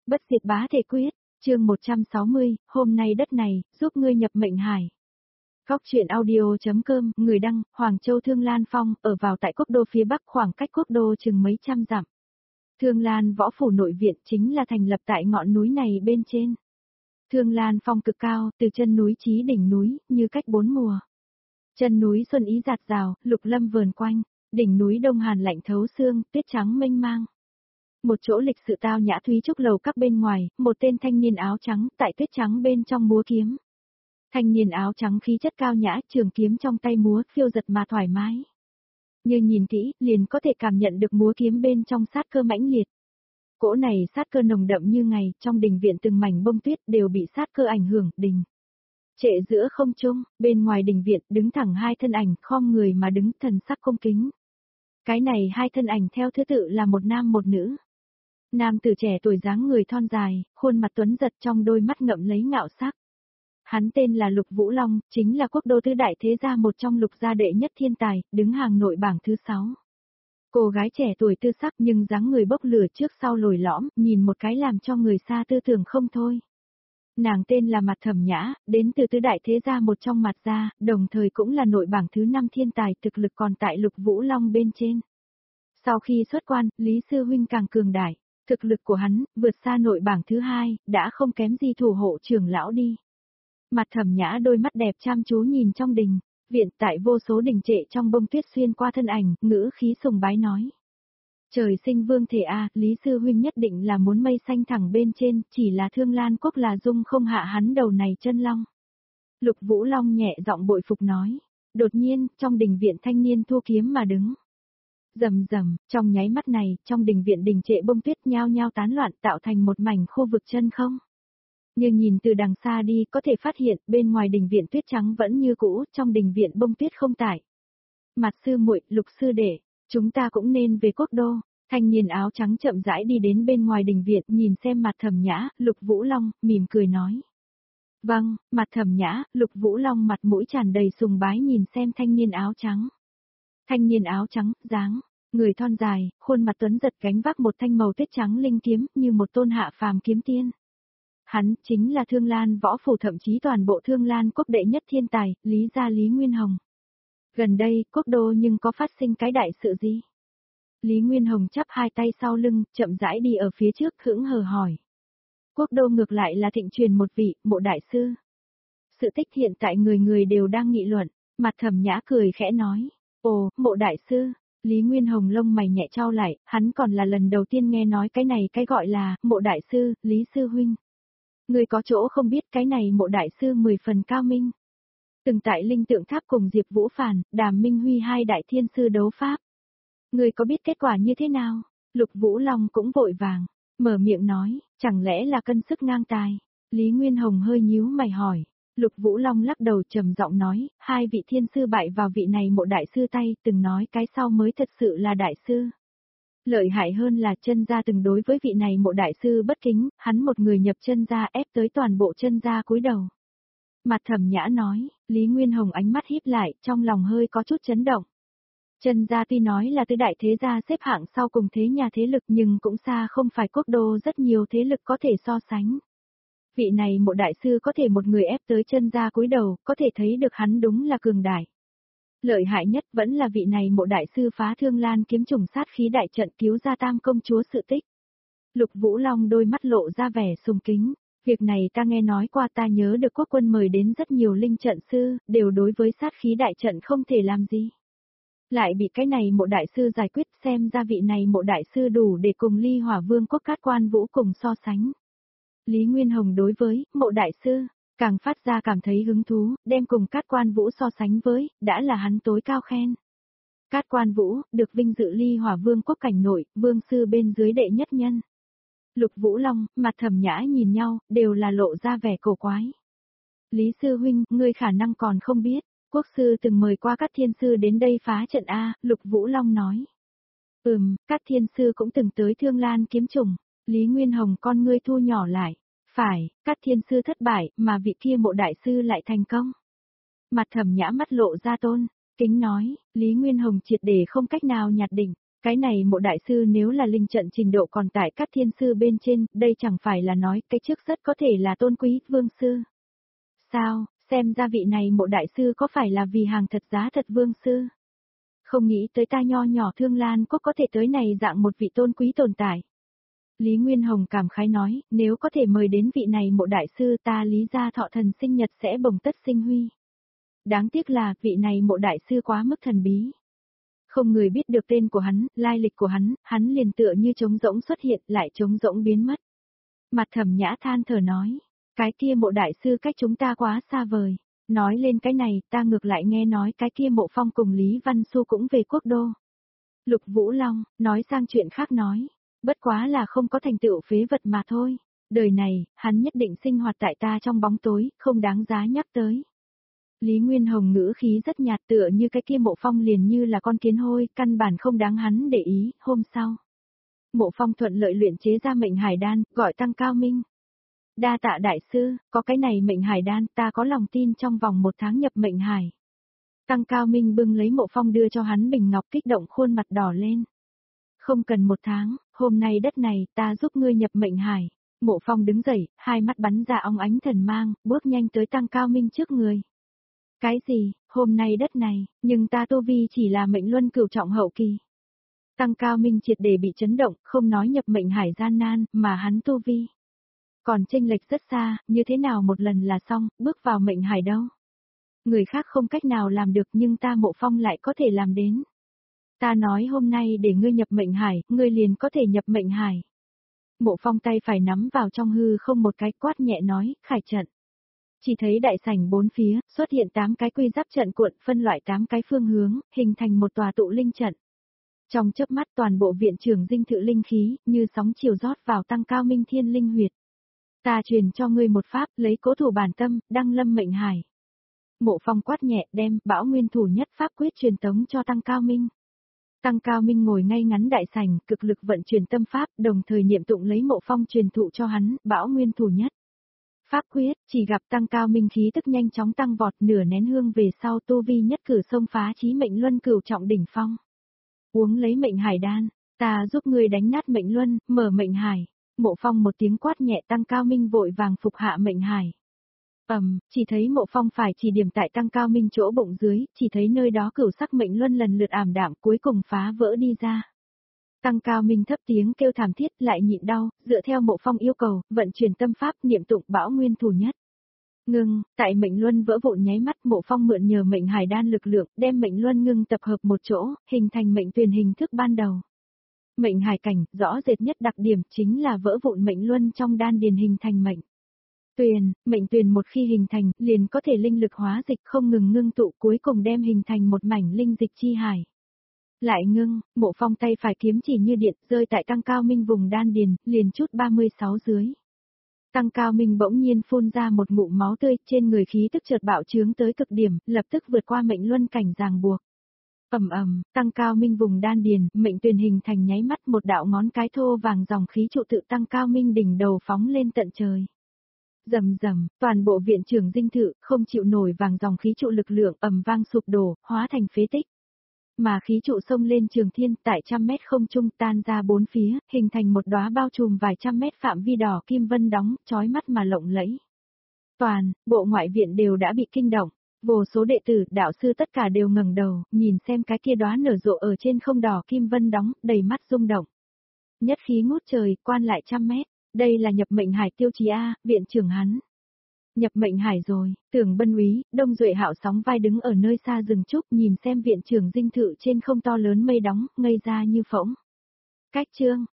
Bất diệt bá thể quyết, chương 160, hôm nay đất này, giúp ngươi nhập mệnh hải. Góc truyện audio.com, người đăng, Hoàng Châu Thương Lan Phong, ở vào tại quốc đô phía bắc khoảng cách quốc đô chừng mấy trăm dặm. Thương Lan võ phủ nội viện chính là thành lập tại ngọn núi này bên trên. Thương Lan Phong cực cao, từ chân núi chí đỉnh núi, như cách bốn mùa. Chân núi xuân ý rạt rào, lục lâm vờn quanh, đỉnh núi đông hàn lạnh thấu xương, tuyết trắng mênh mang. Một chỗ lịch sự tao nhã thúy trúc lầu các bên ngoài, một tên thanh niên áo trắng tại tuyết trắng bên trong múa kiếm. Thanh niên áo trắng khí chất cao nhã, trường kiếm trong tay múa, phiêu giật mà thoải mái. Như nhìn kỹ, liền có thể cảm nhận được múa kiếm bên trong sát cơ mãnh liệt. Cỗ này sát cơ nồng đậm như ngày, trong đình viện từng mảnh bông tuyết đều bị sát cơ ảnh hưởng, đình. Trệ giữa không trung, bên ngoài đình viện đứng thẳng hai thân ảnh, khom người mà đứng, thần sắc cung kính. Cái này hai thân ảnh theo thứ tự là một nam một nữ. Nam tử trẻ tuổi dáng người thon dài, khuôn mặt tuấn giật, trong đôi mắt ngậm lấy ngạo sắc. Hắn tên là Lục Vũ Long, chính là quốc đô tứ đại thế gia một trong Lục gia đệ nhất thiên tài, đứng hàng nội bảng thứ 6. Cô gái trẻ tuổi tư sắc nhưng dáng người bốc lửa trước sau lồi lõm, nhìn một cái làm cho người xa tư tưởng không thôi. Nàng tên là Mặt Thẩm Nhã, đến từ tứ đại thế gia một trong Mặt gia, đồng thời cũng là nội bảng thứ 5 thiên tài, thực lực còn tại Lục Vũ Long bên trên. Sau khi xuất quan, Lý sư huynh càng cường đại, thực lực của hắn vượt xa nội bảng thứ 2, đã không kém gì thủ hộ trưởng lão đi. Mặt Thẩm Nhã đôi mắt đẹp chăm chú nhìn trong đình, viện tại vô số đình trệ trong bông tuyết xuyên qua thân ảnh, ngữ khí sùng bái nói. Trời sinh vương thể a, Lý sư huynh nhất định là muốn mây xanh thẳng bên trên, chỉ là Thương Lan quốc là dung không hạ hắn đầu này chân long. Lục Vũ Long nhẹ giọng bội phục nói. Đột nhiên, trong đình viện thanh niên thu kiếm mà đứng. Rầm rầm, trong nháy mắt này, trong đình viện đình trệ bông tuyết nhao nhao tán loạn tạo thành một mảnh khu vực chân không. Như nhìn từ đằng xa đi có thể phát hiện bên ngoài đình viện tuyết trắng vẫn như cũ, trong đình viện bông tuyết không tải. Mặt sư muội, Lục sư đệ, chúng ta cũng nên về quốc đô. Thanh niên áo trắng chậm rãi đi đến bên ngoài đình viện, nhìn xem Mặt Thẩm Nhã, Lục Vũ Long, mỉm cười nói. Vâng, Mặt Thẩm Nhã, Lục Vũ Long mặt mũi tràn đầy sùng bái nhìn xem thanh niên áo trắng. Thanh niên áo trắng, dáng, người thon dài, khuôn mặt tuấn giật gánh vác một thanh màu tuyết trắng linh kiếm như một tôn hạ phàm kiếm tiên. Hắn chính là Thương Lan võ phủ, thậm chí toàn bộ Thương Lan quốc đệ nhất thiên tài, Lý gia Lý Nguyên Hồng. Gần đây, quốc đô nhưng có phát sinh cái đại sự gì? Lý Nguyên Hồng chắp hai tay sau lưng, chậm rãi đi ở phía trước, hững hờ hỏi. Quốc đô ngược lại là thịnh truyền một vị, Mộ đại sư. Sự tích hiện tại người người đều đang nghị luận, Mặt Thẩm Nhã cười khẽ nói. Ồ, Mộ đại sư. Lý Nguyên Hồng lông mày nhẹ trao lại, hắn còn là lần đầu tiên nghe nói cái này, cái gọi là Mộ đại sư, Lý sư huynh. Người có chỗ không biết, cái này Mộ đại sư 10 phần cao minh. Từng tại Linh Tượng Tháp cùng Diệp Vũ Phàn, Đàm Minh Huy hai đại thiên sư đấu pháp. Người có biết kết quả như thế nào? Lục Vũ Long cũng vội vàng, mở miệng nói, chẳng lẽ là cân sức ngang tài? Lý Nguyên Hồng hơi nhíu mày hỏi. Lục Vũ Long lắc đầu trầm giọng nói, hai vị thiên sư bại vào vị này Mộ đại sư tay, từng nói cái sau mới thật sự là đại sư. Lợi hại hơn là chân gia từng đối với vị này Mộ đại sư bất kính, hắn một người nhập chân gia ép tới toàn bộ chân gia cúi đầu. Mặt Thẩm Nhã nói, Lý Nguyên Hồng ánh mắt híp lại, trong lòng hơi có chút chấn động. Chân gia tuy nói là tứ đại thế gia xếp hạng sau cùng thế nhà thế lực nhưng cũng xa không phải quốc đô rất nhiều thế lực có thể so sánh. Vị này Mộ đại sư có thể một người ép tới chân gia cúi đầu, có thể thấy được hắn đúng là cường đại. Lợi hại nhất vẫn là vị này Mộ đại sư phá Thương Lan kiếm trùng sát khí đại trận cứu ra Tam công chúa sự tích. Lục Vũ Long đôi mắt lộ ra vẻ sùng kính. Việc này ta nghe nói qua, ta nhớ được quốc quân mời đến rất nhiều linh trận sư, đều đối với sát khí đại trận không thể làm gì. Lại bị cái này Mộ đại sư giải quyết, xem ra vị này Mộ đại sư đủ để cùng Ly Hỏa Vương quốc Cát Quan Vũ cùng so sánh. Lý Nguyên Hồng đối với Mộ đại sư, càng phát ra cảm thấy hứng thú, đem cùng Cát Quan Vũ so sánh với, đã là hắn tối cao khen. Cát Quan Vũ, được vinh dự Ly Hỏa Vương quốc cảnh nội, vương sư bên dưới đệ nhất nhân. Lục Vũ Long, Mặt Thẩm Nhã nhìn nhau, đều là lộ ra vẻ cổ quái. Lý sư huynh, ngươi khả năng còn không biết, quốc sư từng mời qua các thiên sư đến đây phá trận A, Lục Vũ Long nói. Các thiên sư cũng từng tới Thương Lan kiếm trùng, Lý Nguyên Hồng con ngươi thu nhỏ lại. Phải, các thiên sư thất bại, mà vị kia Mộ đại sư lại thành công. Mặt Thẩm Nhã mắt lộ ra tôn, kính nói, Lý Nguyên Hồng triệt để không cách nào nhạt đỉnh. Cái này Mộ đại sư nếu là linh trận trình độ còn tại các thiên sư bên trên, đây chẳng phải là nói cái trước rất có thể là tôn quý vương sư. Sao, xem ra vị này Mộ đại sư có phải là vì hàng thật giá thật vương sư? Không nghĩ tới ta nho nhỏ Thương Lan Quốc có thể tới này dạng một vị tôn quý tồn tại. Lý Nguyên Hồng cảm khái nói, nếu có thể mời đến vị này Mộ đại sư ta Lý gia thọ thần sinh nhật sẽ bồng tất sinh huy. Đáng tiếc là vị này Mộ đại sư quá mức thần bí. Không người biết được tên của hắn, lai lịch của hắn liền tựa như trống rỗng xuất hiện lại trống rỗng biến mất. Mặt Thẩm Nhã than thở nói, cái kia Mộ đại sư cách chúng ta quá xa vời. Nói lên cái này, ta ngược lại nghe nói cái kia Mộ Phong cùng Lý Văn Xu cũng về quốc đô. Lục Vũ Long, nói sang chuyện khác nói, bất quá là không có thành tựu phế vật mà thôi. Đời này, hắn nhất định sinh hoạt tại ta trong bóng tối, không đáng giá nhắc tới. Lý Nguyên Hồng ngữ khí rất nhạt tựa như cái kia Mộ Phong liền như là con kiến hôi, căn bản không đáng hắn để ý, hôm sau. Mộ Phong thuận lợi luyện chế ra mệnh hải đan, gọi Tăng Cao Minh. Đa tạ đại sư, có cái này mệnh hải đan, ta có lòng tin trong vòng 1 tháng nhập mệnh hải. Tăng Cao Minh bưng lấy Mộ Phong đưa cho hắn bình ngọc kích động khuôn mặt đỏ lên. Không cần 1 tháng, hôm nay đất này, ta giúp ngươi nhập mệnh hải. Mộ Phong đứng dậy, hai mắt bắn ra óng ánh thần mang, bước nhanh tới Tăng Cao Minh trước người. Cái gì, hôm nay đất này, nhưng ta tu vi chỉ là mệnh luân cửu trọng hậu kỳ. Tăng Cao Minh triệt để bị chấn động, không nói nhập mệnh hải gian nan, mà hắn tu vi. Còn chênh lệch rất xa, như thế nào một lần là xong, bước vào mệnh hải đâu. Người khác không cách nào làm được nhưng ta Mộ Phong lại có thể làm đến. Ta nói hôm nay để ngươi nhập mệnh hải, ngươi liền có thể nhập mệnh hải. Mộ Phong tay phải nắm vào trong hư không một cái quát nhẹ nói, khải trận. Chỉ thấy đại sảnh 4 phía, xuất hiện 8 cái quy giáp trận cuộn phân loại 8 cái phương hướng, hình thành một tòa tụ linh trận. Trong chớp mắt toàn bộ viện trưởng dinh thự linh khí, như sóng chiều rót vào Tăng Cao Minh thiên linh huyệt. Ta truyền cho ngươi một pháp, lấy cố thủ bản tâm, đăng lâm mệnh hải. Mộ Phong quát nhẹ đem bão nguyên thủ nhất pháp quyết truyền tống cho Tăng Cao Minh. Tăng Cao Minh ngồi ngay ngắn đại sảnh, cực lực vận chuyển tâm pháp, đồng thời niệm tụng lấy Mộ Phong truyền thụ cho hắn, bão nguyên thủ nhất. Pháp quyết, chỉ gặp Tăng Cao Minh khí tức nhanh chóng tăng vọt, nửa nén hương về sau tu vi nhất cử xông phá chí mệnh luân cửu trọng đỉnh phong. Uống lấy mệnh hải đan, ta giúp ngươi đánh nát mệnh luân, mở mệnh hải. Mộ Phong một tiếng quát nhẹ, Tăng Cao Minh vội vàng phục hạ mệnh hải. Chỉ thấy Mộ Phong phải chỉ điểm tại Tăng Cao Minh chỗ bụng dưới, chỉ thấy nơi đó cửu sắc mệnh luân lần lượt ảm đạm cuối cùng phá vỡ đi ra. Tăng Cao Minh thấp tiếng kêu thảm thiết lại nhịn đau, dựa theo Mộ Phong yêu cầu, vận chuyển tâm pháp niệm tụng bão nguyên thủ nhất. Ngưng, tại mệnh luân vỡ vụn nháy mắt Mộ Phong mượn nhờ mệnh hải đan lực lượng, đem mệnh luân ngưng tập hợp một chỗ, hình thành mệnh tuyền hình thức ban đầu. Mệnh hải cảnh, rõ rệt nhất đặc điểm chính là vỡ vụn mệnh luân trong đan điền hình thành mệnh mệnh tuyền một khi hình thành, liền có thể linh lực hóa dịch không ngừng ngưng tụ cuối cùng đem hình thành một mảnh linh dịch chi hải. Lại ngưng, Mộ Phong tay phải kiếm chỉ như điện rơi tại Tăng Cao Minh vùng đan điền, liền chút 36 dưới. Tăng Cao Minh bỗng nhiên phun ra một ngụm máu tươi, trên người khí tức chợt bạo trướng tới cực điểm, lập tức vượt qua mệnh luân cảnh ràng buộc. Tăng Cao Minh vùng đan điền, mệnh tuyền hình thành nháy mắt một đạo ngón cái thô vàng dòng khí trụ tự Tăng Cao Minh đỉnh đầu phóng lên tận trời. Rầm rầm, toàn bộ viện trưởng dinh thự không chịu nổi vàng dòng khí trụ lực lượng ầm vang sụp đổ, hóa thành phế tích. Mà khí trụ xông lên trường thiên tại 100 mét không trung tan ra 4 phía, hình thành một đóa bao trùm vài trăm mét phạm vi đỏ kim vân đóng, chói mắt mà lộng lẫy. Toàn bộ ngoại viện đều đã bị kinh động, vô số đệ tử, đạo sư tất cả đều ngẩng đầu, nhìn xem cái kia đóa nở rộ ở trên không đỏ kim vân đóng, đầy mắt rung động. Nhất khí ngút trời, quan lại 100 mét, đây là nhập mệnh hải tiêu chí A, viện trưởng hắn. Nhập mệnh hải rồi, Tưởng Bân Úy, Đông Duệ Hạo sóng vai đứng ở nơi xa rừng trúc nhìn xem viện trưởng dinh thự trên không to lớn mây đóng, ngây ra như phỗng. Cách chương,